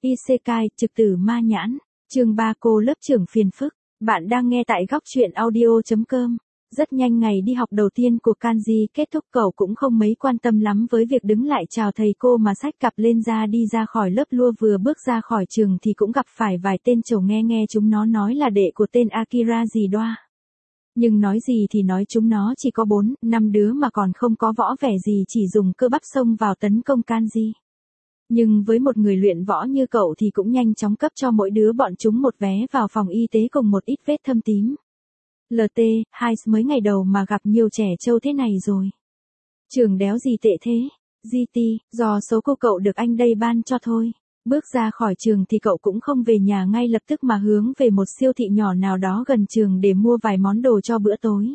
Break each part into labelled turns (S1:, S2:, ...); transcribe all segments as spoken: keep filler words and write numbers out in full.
S1: Isekai, trực tử ma nhãn, chương ba cô lớp trưởng phiền phức. Bạn đang nghe tại góc truyện audio chấm com. Rất nhanh ngày đi học đầu tiên của Kanji kết thúc, cậu cũng không mấy quan tâm lắm với việc đứng lại chào thầy cô mà xách cặp lên ra đi ra khỏi lớp lua. Vừa bước ra khỏi trường thì cũng gặp phải vài tên trầu nghe nghe chúng nó nói là đệ của tên Akira gì đoa. Nhưng nói gì thì nói, chúng nó chỉ có bốn, năm đứa mà còn không có võ vẻ gì, chỉ dùng cơ bắp xông vào tấn công Kanji. Nhưng với một người luyện võ như cậu thì cũng nhanh chóng cấp cho mỗi đứa bọn chúng một vé vào phòng y tế cùng một ít vết thâm tím. lờ tê, hai mới ngày đầu mà gặp nhiều trẻ trâu thế này rồi. Trường đéo gì tệ thế. giê tê, do số cô cậu được anh đây ban cho thôi. Bước ra khỏi trường thì cậu cũng không về nhà ngay lập tức mà hướng về một siêu thị nhỏ nào đó gần trường để mua vài món đồ cho bữa tối.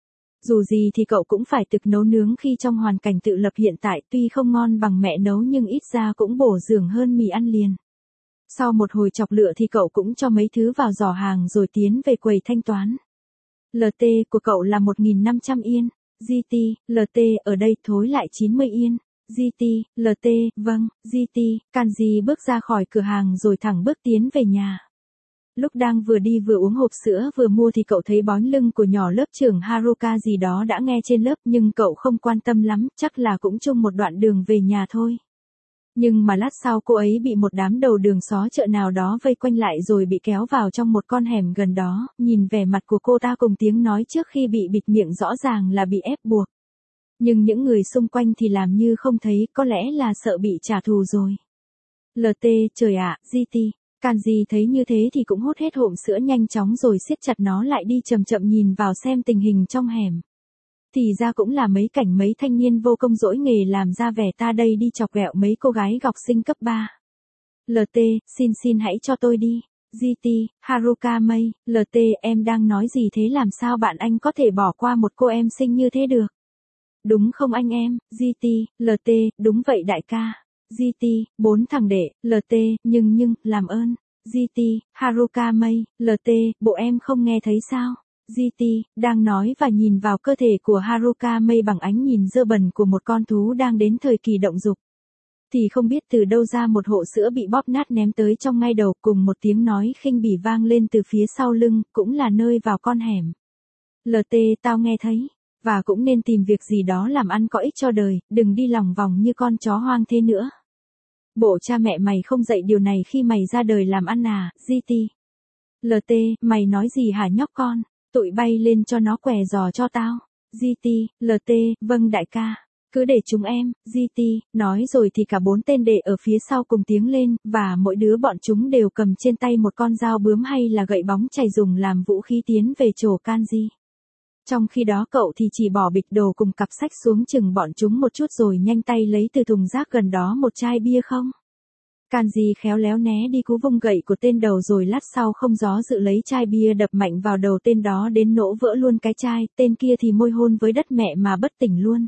S1: Dù gì thì cậu cũng phải tự nấu nướng khi trong hoàn cảnh tự lập hiện tại, tuy không ngon bằng mẹ nấu nhưng ít ra cũng bổ dưỡng hơn mì ăn liền. Sau một hồi chọc lựa thì cậu cũng cho mấy thứ vào giỏ hàng rồi tiến về quầy thanh toán. lờ tê của cậu là một nghìn năm trăm yên. giê tê, lờ tê ở đây thối lại chín mươi yên. giê tê, lờ tê, vâng, giê tê, Kanji bước ra khỏi cửa hàng rồi thẳng bước tiến về nhà. Lúc đang vừa đi vừa uống hộp sữa vừa mua thì cậu thấy bóng lưng của nhỏ lớp trưởng Haruka gì đó đã nghe trên lớp, nhưng cậu không quan tâm lắm, chắc là cũng chung một đoạn đường về nhà thôi. Nhưng mà lát sau cô ấy bị một đám đầu đường xó chợ nào đó vây quanh lại rồi bị kéo vào trong một con hẻm gần đó. Nhìn vẻ mặt của cô ta cùng tiếng nói trước khi bị bịt miệng rõ ràng là bị ép buộc. Nhưng những người xung quanh thì làm như không thấy, có lẽ là sợ bị trả thù rồi. lờ tê, trời ạ, giê tê. Kanji thấy như thế thì cũng hốt hết hộp sữa nhanh chóng rồi siết chặt nó lại đi chậm chậm nhìn vào xem tình hình trong hẻm. Thì ra cũng là mấy cảnh mấy thanh niên vô công dỗi nghề làm ra vẻ ta đây đi chọc ghẹo mấy cô gái học sinh cấp ba. lờ tê, xin xin hãy cho tôi đi. giê tê, Haruka Mei, lờ tê em đang nói gì thế, làm sao bạn anh có thể bỏ qua một cô em xinh như thế được? Đúng không anh em? giê tê, lờ tê, đúng vậy đại ca. giê tê, bốn thằng đệ, lờ tê, nhưng nhưng, làm ơn. giê tê, Haruka Mei, lờ tê, bộ em không nghe thấy sao? giê tê, đang nói và nhìn vào cơ thể của Haruka Mei bằng ánh nhìn dơ bẩn của một con thú đang đến thời kỳ động dục. Thì không biết từ đâu ra một hộp sữa bị bóp nát ném tới trong ngay đầu, cùng một tiếng nói khinh bỉ vang lên từ phía sau lưng, cũng là nơi vào con hẻm. lờ tê, tao nghe thấy. Và cũng nên tìm việc gì đó làm ăn có ích cho đời, đừng đi lòng vòng như con chó hoang thế nữa. Bộ cha mẹ mày không dạy điều này khi mày ra đời làm ăn à, giê tê. lờ tê, mày nói gì hả nhóc con, tụi bay lên cho nó què giò cho tao. giê tê, lờ tê, vâng đại ca. Cứ để chúng em, giê tê, nói rồi thì cả bốn tên đệ ở phía sau cùng tiếng lên, và mỗi đứa bọn chúng đều cầm trên tay một con dao bướm hay là gậy bóng chày dùng làm vũ khí tiến về chỗ Kanji. Trong khi đó cậu thì chỉ bỏ bịch đồ cùng cặp sách xuống chừng bọn chúng một chút rồi nhanh tay lấy từ thùng rác gần đó một chai bia không. Kanji khéo léo né đi cú vung gậy của tên đầu rồi lát sau không gió dự lấy chai bia đập mạnh vào đầu tên đó đến nổ vỡ luôn cái chai, tên kia thì môi hôn với đất mẹ mà bất tỉnh luôn.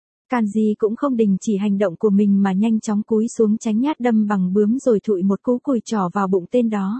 S1: Kanji cũng không đình chỉ hành động của mình mà nhanh chóng cúi xuống tránh nhát đâm bằng bướm rồi thụi một cú cùi trỏ vào bụng tên đó.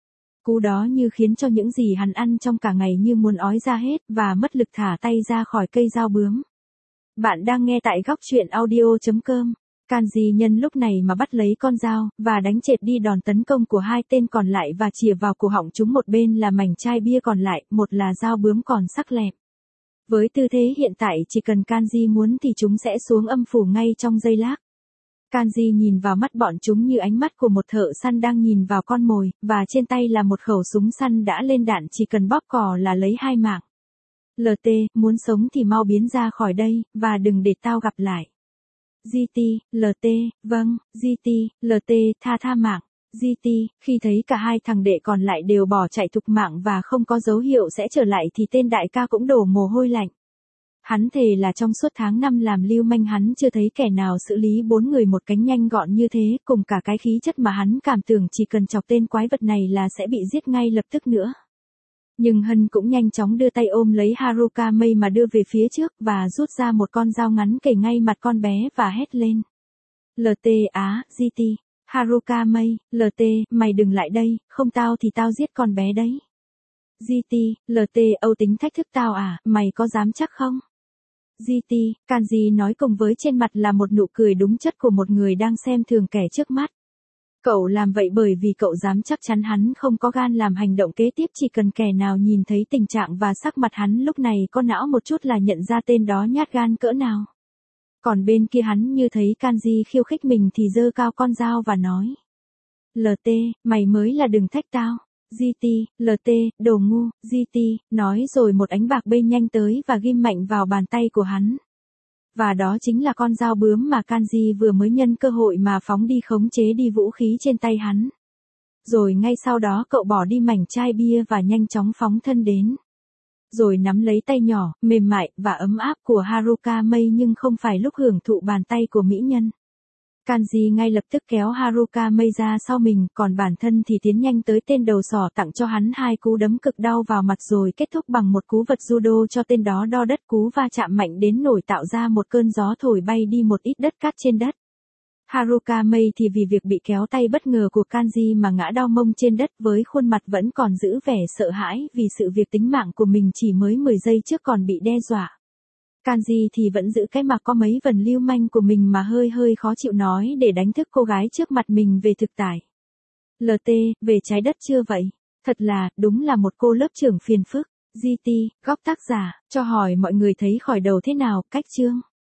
S1: Cú đó như khiến cho những gì hắn ăn trong cả ngày như muốn ói ra hết và mất lực thả tay ra khỏi cây dao bướm. Bạn đang nghe tại góc truyện audio chấm com. Kanji nhân lúc này mà bắt lấy con dao và đánh trệt đi đòn tấn công của hai tên còn lại và chìa vào cổ họng chúng, một bên là mảnh chai bia còn lại, một là dao bướm còn sắc lẹm. Với tư thế hiện tại chỉ cần Kanji muốn thì chúng sẽ xuống âm phủ ngay trong giây lát. Kanji nhìn vào mắt bọn chúng như ánh mắt của một thợ săn đang nhìn vào con mồi, và trên tay là một khẩu súng săn đã lên đạn, chỉ cần bóp cò là lấy hai mạng. lờ tê, muốn sống thì mau biến ra khỏi đây, và đừng để tao gặp lại. giê tê, lờ tê, vâng, giê tê, lờ tê, tha tha mạng. giê tê, khi thấy cả hai thằng đệ còn lại đều bỏ chạy thục mạng và không có dấu hiệu sẽ trở lại thì tên đại ca cũng đổ mồ hôi lạnh. Hắn thề là trong suốt tháng năm làm lưu manh hắn chưa thấy kẻ nào xử lý bốn người một cánh nhanh gọn như thế, cùng cả cái khí chất mà hắn cảm tưởng chỉ cần chọc tên quái vật này là sẽ bị giết ngay lập tức nữa. Nhưng Hân cũng nhanh chóng đưa tay ôm lấy Haruka Mei mà đưa về phía trước và rút ra một con dao ngắn kề ngay mặt con bé và hét lên. lờ tê á, giê tê, Haruka Mei, lờ tê, mày đừng lại đây, không tao thì tao giết con bé đấy. giê tê, lờ tê, Âu tính thách thức tao à, mày có dám chắc không? giê tê, Kanji nói cùng với trên mặt là một nụ cười đúng chất của một người đang xem thường kẻ trước mắt. Cậu làm vậy bởi vì cậu dám chắc chắn hắn không có gan làm hành động kế tiếp, chỉ cần kẻ nào nhìn thấy tình trạng và sắc mặt hắn lúc này có não một chút là nhận ra tên đó nhát gan cỡ nào. Còn bên kia hắn như thấy Kanji khiêu khích mình thì giơ cao con dao và nói. lờ tê, mày mới là đừng thách tao. giê tê, lờ tê, đồ ngu, giê tê, nói rồi một ánh bạc bay nhanh tới và ghim mạnh vào bàn tay của hắn. Và đó chính là con dao bướm mà Kanji vừa mới nhân cơ hội mà phóng đi khống chế đi vũ khí trên tay hắn. Rồi ngay sau đó cậu bỏ đi mảnh chai bia và nhanh chóng phóng thân đến. Rồi nắm lấy tay nhỏ, mềm mại và ấm áp của Haruka Mei nhưng không phải lúc hưởng thụ bàn tay của mỹ nhân. Kanji ngay lập tức kéo Haruka Mei ra sau mình, còn bản thân thì tiến nhanh tới tên đầu sỏ tặng cho hắn hai cú đấm cực đau vào mặt rồi kết thúc bằng một cú vật judo cho tên đó đo đất, cú va chạm mạnh đến nổi tạo ra một cơn gió thổi bay đi một ít đất cát trên đất. Haruka Mei thì vì việc bị kéo tay bất ngờ của Kanji mà ngã đau mông trên đất với khuôn mặt vẫn còn giữ vẻ sợ hãi vì sự việc tính mạng của mình chỉ mới mười giây trước còn bị đe dọa. Kanji thì vẫn giữ cái mặt có mấy phần lưu manh của mình mà hơi hơi khó chịu nói để đánh thức cô gái trước mặt mình về thực tại. lờ tê, về trái đất chưa vậy? Thật là, đúng là một cô lớp trưởng phiền phức. giê tê, góc tác giả, cho hỏi mọi người thấy khỏi đầu thế nào, cách chương.